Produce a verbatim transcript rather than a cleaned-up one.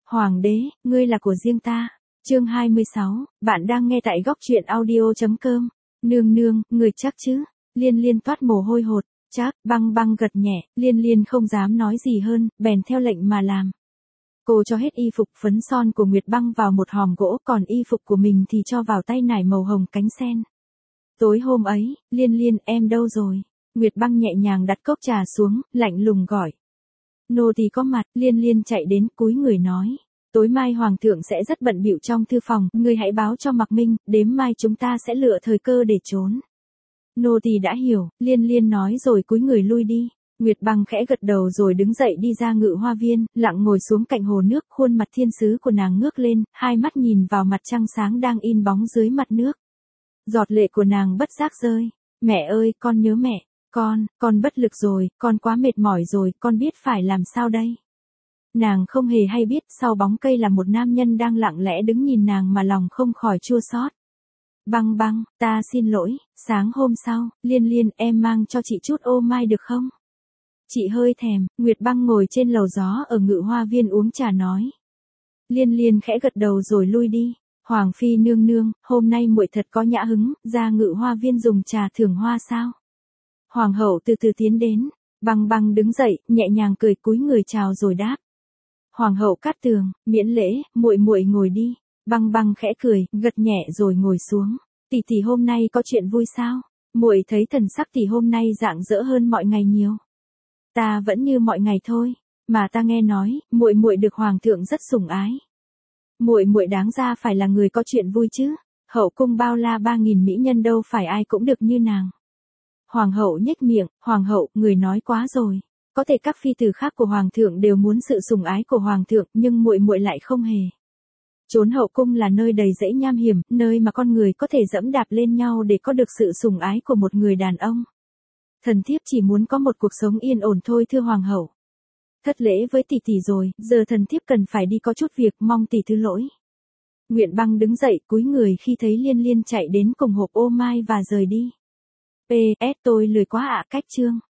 Hoàng đế, ngươi là của riêng ta. Chương hai mươi sáu, bạn đang nghe tại góc truyện audio.com. Nương nương, người chắc chứ? Liên Liên toát mồ hôi hột. Chắc, Băng Băng gật nhẹ, Liên Liên không dám nói gì hơn, bèn theo lệnh mà làm. Cô cho hết y phục phấn son của Nguyệt Băng vào một hòm gỗ, còn y phục của mình thì cho vào tay nải màu hồng cánh sen. Tối hôm ấy, Liên Liên, em đâu rồi? Nguyệt Băng nhẹ nhàng đặt cốc trà xuống, lạnh lùng gọi. Nô tỳ có mặt. Liên Liên chạy đến, cúi người nói. Tối mai hoàng thượng sẽ rất bận bịu trong thư phòng, ngươi hãy báo cho Mạc Minh, đêm mai chúng ta sẽ lựa thời cơ để trốn. Nô tỳ đã hiểu, Liên Liên nói rồi cúi người lui đi. Nguyệt Băng khẽ gật đầu rồi đứng dậy đi ra ngự hoa viên, lặng ngồi xuống cạnh hồ nước, khuôn mặt thiên sứ của nàng ngước lên, hai mắt nhìn vào mặt trăng sáng đang in bóng dưới mặt nước. Giọt lệ của nàng bất giác rơi. Mẹ ơi, con nhớ mẹ. Con, con bất lực rồi, con quá mệt mỏi rồi, con biết phải làm sao đây? Nàng không hề hay biết, sau bóng cây là một nam nhân đang lặng lẽ đứng nhìn nàng mà lòng không khỏi chua xót. Băng Băng, ta xin lỗi, sáng hôm sau, Liên Liên, em mang cho chị chút ô mai được không? Chị hơi thèm. Nguyệt Băng ngồi trên lầu gió ở ngự hoa viên uống trà nói. Liên Liên khẽ gật đầu rồi lui đi. Hoàng phi nương nương, hôm nay muội thật có nhã hứng, ra ngự hoa viên dùng trà thưởng hoa sao? Hoàng hậu từ từ tiến đến. Băng Băng đứng dậy, nhẹ nhàng cười, cúi người chào rồi đáp. Hoàng hậu Cát Tường, miễn lễ, muội muội ngồi đi. Băng Băng khẽ cười, gật nhẹ rồi ngồi xuống. Tỷ tỷ hôm nay có chuyện vui sao? Muội thấy thần sắc tỷ hôm nay rạng rỡ hơn mọi ngày nhiều. Ta vẫn như mọi ngày thôi, mà ta nghe nói, muội muội được hoàng thượng rất sủng ái. Muội muội đáng ra phải là người có chuyện vui chứ? Hậu cung bao la ba nghìn mỹ nhân đâu phải ai cũng được như nàng. Hoàng hậu nhếch miệng, hoàng hậu, người nói quá rồi. Có thể các phi tử khác của hoàng thượng đều muốn sự sủng ái của hoàng thượng, nhưng muội muội lại không hề. Chốn hậu cung là nơi đầy rẫy nham hiểm, nơi mà con người có thể dẫm đạp lên nhau để có được sự sủng ái của một người đàn ông. Thần thiếp chỉ muốn có một cuộc sống yên ổn thôi thưa hoàng hậu. Thất lễ với tỷ tỷ rồi, giờ thần thiếp cần phải đi có chút việc, mong tỷ thứ lỗi. Nguyệt Băng đứng dậy, cúi người khi thấy Liên Liên chạy đến cùng hộp ô mai và rời đi. pê ét tôi lười quá ạ, cách chương.